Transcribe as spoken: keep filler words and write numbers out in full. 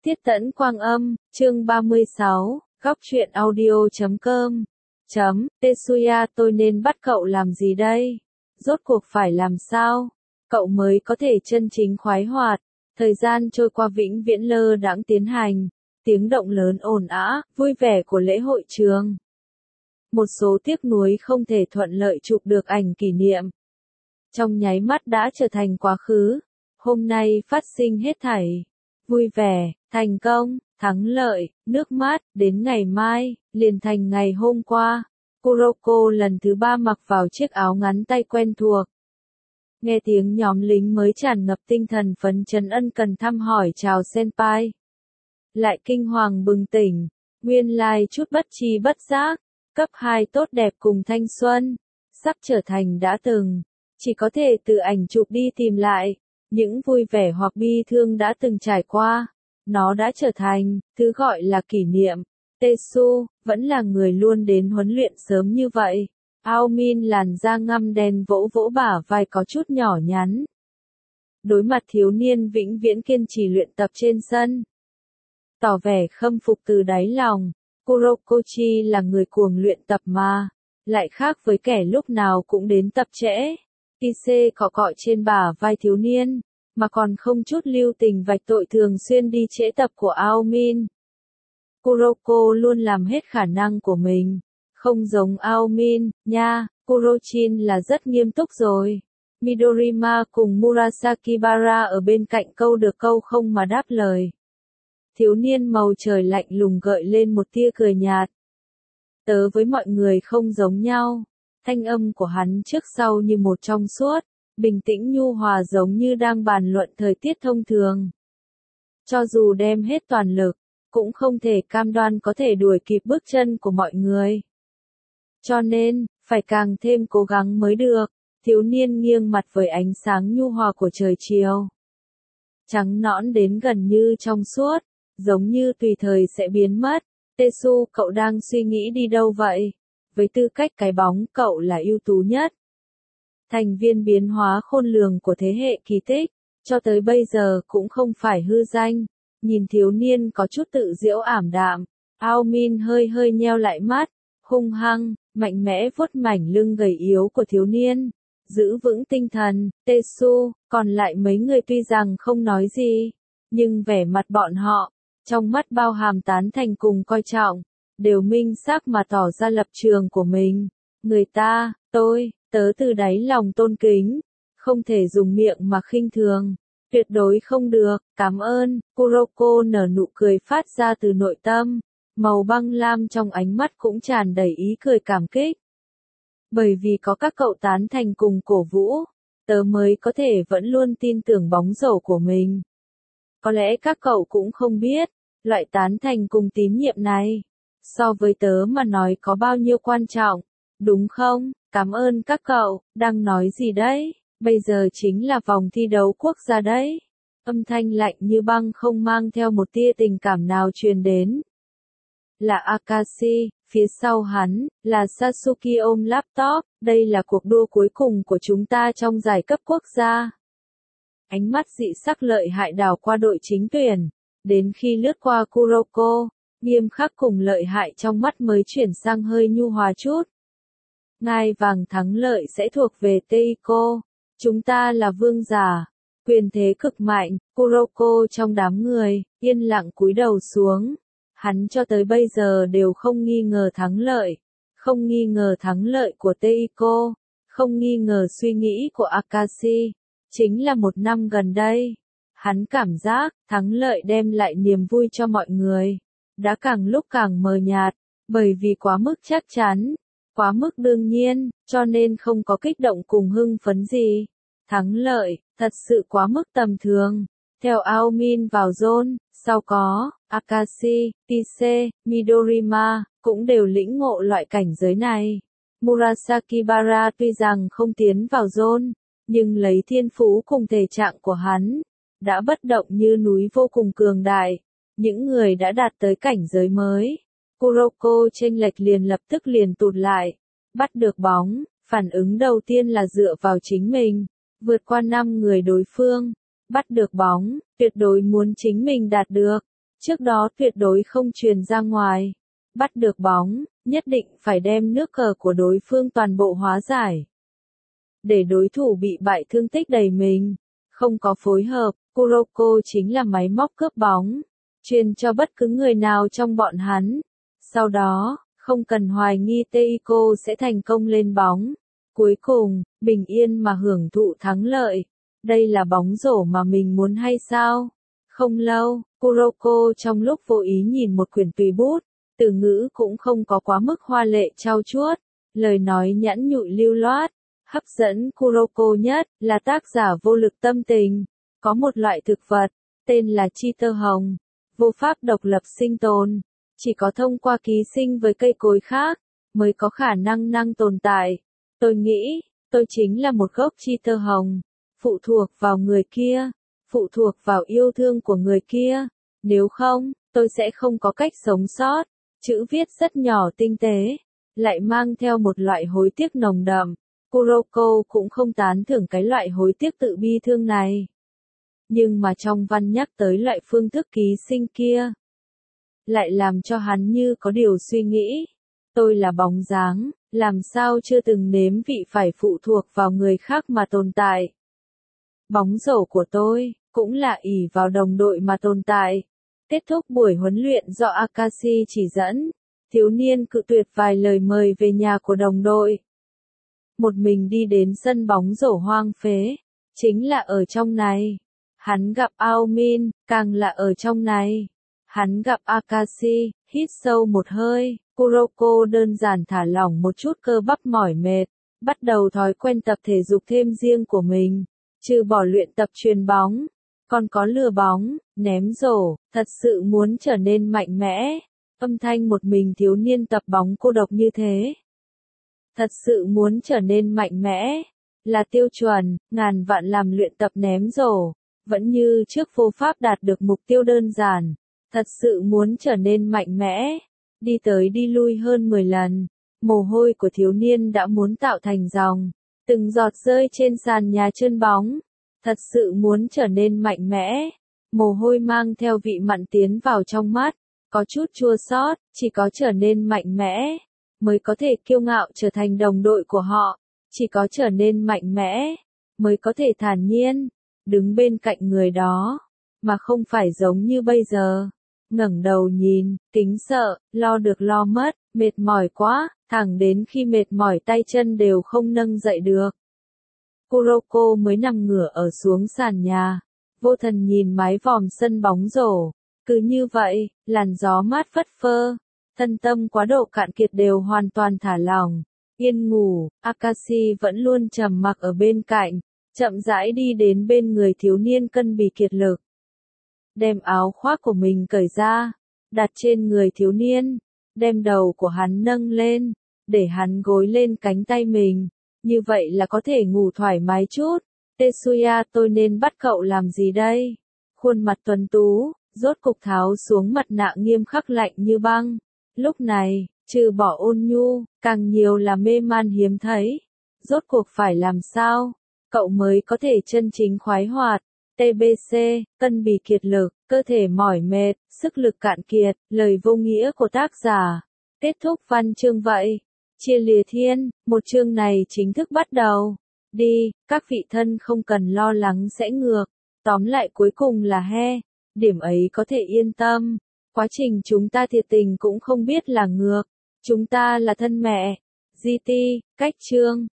Tiết Tẫn Quang Âm, chương ba mươi sáu, góc truyện audio chấm com. Chấm, Tetsuya tôi nên bắt cậu làm gì đây? Rốt cuộc phải làm sao? Cậu mới có thể chân chính khoái hoạt. Thời gian trôi qua vĩnh viễn lơ đãng tiến hành. Tiếng động lớn ồn ào, vui vẻ của lễ hội trường. Một số tiếc nuối không thể thuận lợi chụp được ảnh kỷ niệm. Trong nháy mắt đã trở thành quá khứ. Hôm nay phát sinh hết thảy. Vui vẻ, thành công, thắng lợi, nước mắt, đến ngày mai, liền thành ngày hôm qua. Kuroko lần thứ ba mặc vào chiếc áo ngắn tay quen thuộc. Nghe tiếng nhóm lính mới tràn ngập tinh thần phấn chấn ân cần thăm hỏi chào senpai. Lại kinh hoàng bừng tỉnh, nguyên lai chút bất tri bất giác, cấp hai tốt đẹp cùng thanh xuân, sắp trở thành đã từng, chỉ có thể từ ảnh chụp đi tìm lại. Những vui vẻ hoặc bi thương đã từng trải qua, nó đã trở thành, thứ gọi là kỷ niệm. Tetsu, vẫn là người luôn đến huấn luyện sớm như vậy. Aomin làn da ngăm đen vỗ vỗ bả vai có chút nhỏ nhắn. Đối mặt thiếu niên vĩnh viễn kiên trì luyện tập trên sân. Tỏ vẻ khâm phục từ đáy lòng, Kurokochi là người cuồng luyện tập mà, lại khác với kẻ lúc nào cũng đến tập trễ. Ise cọ cọ trên bả vai thiếu niên, mà còn không chút lưu tình vạch tội thường xuyên đi trễ tập của Aomin. Kuroko luôn làm hết khả năng của mình, không giống Aomin, nha, Kurochin là rất nghiêm túc rồi. Midorima cùng Murasakibara ở bên cạnh câu được câu không mà đáp lời. Thiếu niên màu trời lạnh lùng gợi lên một tia cười nhạt. Tớ với mọi người không giống nhau. Thanh âm của hắn trước sau như một trong suốt, bình tĩnh nhu hòa giống như đang bàn luận thời tiết thông thường. Cho dù đem hết toàn lực, cũng không thể cam đoan có thể đuổi kịp bước chân của mọi người. Cho nên, phải càng thêm cố gắng mới được. Thiếu niên nghiêng mặt với ánh sáng nhu hòa của trời chiều. Trắng nõn đến gần như trong suốt, giống như tùy thời sẽ biến mất. Tetsu, cậu đang suy nghĩ đi đâu vậy? Với tư cách cái bóng, cậu là ưu tú nhất. Thành viên biến hóa khôn lường của thế hệ kỳ tích, cho tới bây giờ cũng không phải hư danh. Nhìn thiếu niên có chút tự giễu ảm đạm, Aomin hơi hơi nheo lại mắt, hung hăng, mạnh mẽ vuốt mảnh lưng gầy yếu của thiếu niên. Giữ vững tinh thần, Tetsu, còn lại mấy người tuy rằng không nói gì, nhưng vẻ mặt bọn họ, trong mắt bao hàm tán thành cùng coi trọng, đều minh xác mà tỏ ra lập trường của mình. Người ta, tôi, tớ từ đáy lòng tôn kính, không thể dùng miệng mà khinh thường, tuyệt đối không được, cảm ơn. Kuroko nở nụ cười phát ra từ nội tâm, màu băng lam trong ánh mắt cũng tràn đầy ý cười cảm kích. Bởi vì có các cậu tán thành cùng cổ vũ, tớ mới có thể vẫn luôn tin tưởng bóng rổ của mình. Có lẽ các cậu cũng không biết, loại tán thành cùng tín nhiệm này, so với tớ mà nói có bao nhiêu quan trọng, đúng không? Cảm ơn các cậu, đang nói gì đấy? Bây giờ chính là vòng thi đấu quốc gia đấy. Âm thanh lạnh như băng không mang theo một tia tình cảm nào truyền đến. Là Akashi, phía sau hắn, là Sasuke ôm laptop, đây là cuộc đua cuối cùng của chúng ta trong giải cấp quốc gia. Ánh mắt dị sắc lợi hại đảo qua đội chính tuyển, đến khi lướt qua Kuroko, nghiêm khắc cùng lợi hại trong mắt mới chuyển sang hơi nhu hòa chút. Ngai vàng thắng lợi sẽ thuộc về Teiko, chúng ta là vương giả, quyền thế cực mạnh. Kuroko trong đám người, yên lặng cúi đầu xuống. Hắn cho tới bây giờ đều không nghi ngờ thắng lợi, không nghi ngờ thắng lợi của Teiko, không nghi ngờ suy nghĩ của Akashi. Chính là một năm gần đây, hắn cảm giác thắng lợi đem lại niềm vui cho mọi người, đã càng lúc càng mờ nhạt, bởi vì quá mức chắc chắn, quá mức đương nhiên, cho nên không có kích động cùng hưng phấn gì. Thắng lợi, thật sự quá mức tầm thường. Theo Aomin vào zone, sau có, Akashi, Ise, Midorima, cũng đều lĩnh ngộ loại cảnh giới này. Murasakibara tuy rằng không tiến vào zone, nhưng lấy thiên phú cùng thể trạng của hắn, đã bất động như núi vô cùng cường đại. Những người đã đạt tới cảnh giới mới. Kuroko chênh lệch liền lập tức liền tụt lại. Bắt được bóng, phản ứng đầu tiên là dựa vào chính mình, vượt qua năm người đối phương. Bắt được bóng, tuyệt đối muốn chính mình đạt được. Trước đó tuyệt đối không truyền ra ngoài. Bắt được bóng, nhất định phải đem nước cờ của đối phương toàn bộ hóa giải. Để đối thủ bị bại thương tích đầy mình. Không có phối hợp, Kuroko chính là máy móc cướp bóng. Truyền cho bất cứ người nào trong bọn hắn. Sau đó, không cần hoài nghi Teiko sẽ thành công lên bóng. Cuối cùng, bình yên mà hưởng thụ thắng lợi. Đây là bóng rổ mà mình muốn hay sao? Không lâu, Kuroko trong lúc vô ý nhìn một quyển tùy bút, từ ngữ cũng không có quá mức hoa lệ trau chuốt, lời nói nhẵn nhụi lưu loát. Hấp dẫn Kuroko nhất là tác giả vô lực tâm tình. Có một loại thực vật, tên là chi tơ hồng, vô pháp độc lập sinh tồn. Chỉ có thông qua ký sinh với cây cối khác, mới có khả năng năng tồn tại. Tôi nghĩ, tôi chính là một gốc chi tơ hồng, phụ thuộc vào người kia, phụ thuộc vào yêu thương của người kia. Nếu không, tôi sẽ không có cách sống sót. Chữ viết rất nhỏ tinh tế, lại mang theo một loại hối tiếc nồng đậm. Kuroko cũng không tán thưởng cái loại hối tiếc tự bi thương này. Nhưng mà trong văn nhắc tới loại phương thức ký sinh kia, lại làm cho hắn như có điều suy nghĩ. Tôi là bóng dáng, làm sao chưa từng nếm vị phải phụ thuộc vào người khác mà tồn tại. Bóng rổ của tôi, cũng là ỷ vào đồng đội mà tồn tại. Kết thúc buổi huấn luyện do Akashi chỉ dẫn, thiếu niên cự tuyệt vài lời mời về nhà của đồng đội. Một mình đi đến sân bóng rổ hoang phế, chính là ở trong này. Hắn gặp Aomin, càng là ở trong này. Hắn gặp Akashi, hít sâu một hơi, Kuroko đơn giản thả lỏng một chút cơ bắp mỏi mệt, bắt đầu thói quen tập thể dục thêm riêng của mình. Trừ bỏ luyện tập chuyền bóng, còn có lừa bóng, ném rổ, thật sự muốn trở nên mạnh mẽ. Âm thanh một mình thiếu niên tập bóng cô độc như thế. Thật sự muốn trở nên mạnh mẽ, là tiêu chuẩn, ngàn vạn làm luyện tập ném rổ, vẫn như trước vô pháp đạt được mục tiêu đơn giản. Thật sự muốn trở nên mạnh mẽ, đi tới đi lui hơn mười lần, mồ hôi của thiếu niên đã muốn tạo thành dòng, từng giọt rơi trên sàn nhà trơn bóng. Thật sự muốn trở nên mạnh mẽ, mồ hôi mang theo vị mặn tiến vào trong mắt, có chút chua xót, chỉ có trở nên mạnh mẽ, mới có thể kiêu ngạo trở thành đồng đội của họ, chỉ có trở nên mạnh mẽ, mới có thể thản nhiên, đứng bên cạnh người đó, mà không phải giống như bây giờ. Ngẩng đầu nhìn, kính sợ, lo được lo mất, mệt mỏi quá, thẳng đến khi mệt mỏi tay chân đều không nâng dậy được. Kuroko mới nằm ngửa ở xuống sàn nhà, vô thần nhìn mái vòm sân bóng rổ. Cứ như vậy, làn gió mát phất phơ, thân tâm quá độ cạn kiệt đều hoàn toàn thả lỏng, yên ngủ. Akashi vẫn luôn trầm mặc ở bên cạnh, chậm rãi đi đến bên người thiếu niên cân bì kiệt lực. Đem áo khoác của mình cởi ra, đặt trên người thiếu niên, đem đầu của hắn nâng lên, để hắn gối lên cánh tay mình, như vậy là có thể ngủ thoải mái chút. Tetsuya, tôi nên bắt cậu làm gì đây? Khuôn mặt tuấn tú, rốt cục tháo xuống mặt nạ nghiêm khắc lạnh như băng. Lúc này, trừ bỏ ôn nhu, càng nhiều là mê man hiếm thấy. Rốt cuộc phải làm sao, cậu mới có thể chân chính khoái hoạt? tê bê xê, cân bì kiệt lực, cơ thể mỏi mệt, sức lực cạn kiệt, lời vô nghĩa của tác giả. Kết thúc văn chương vậy. Chia lìa thiên, một chương này chính thức bắt đầu. Đi, các vị thân không cần lo lắng sẽ ngược. Tóm lại cuối cùng là he. Điểm ấy có thể yên tâm. Quá trình chúng ta thiệt tình cũng không biết là ngược. Chúng ta là thân mẹ. giê tê, cách chương.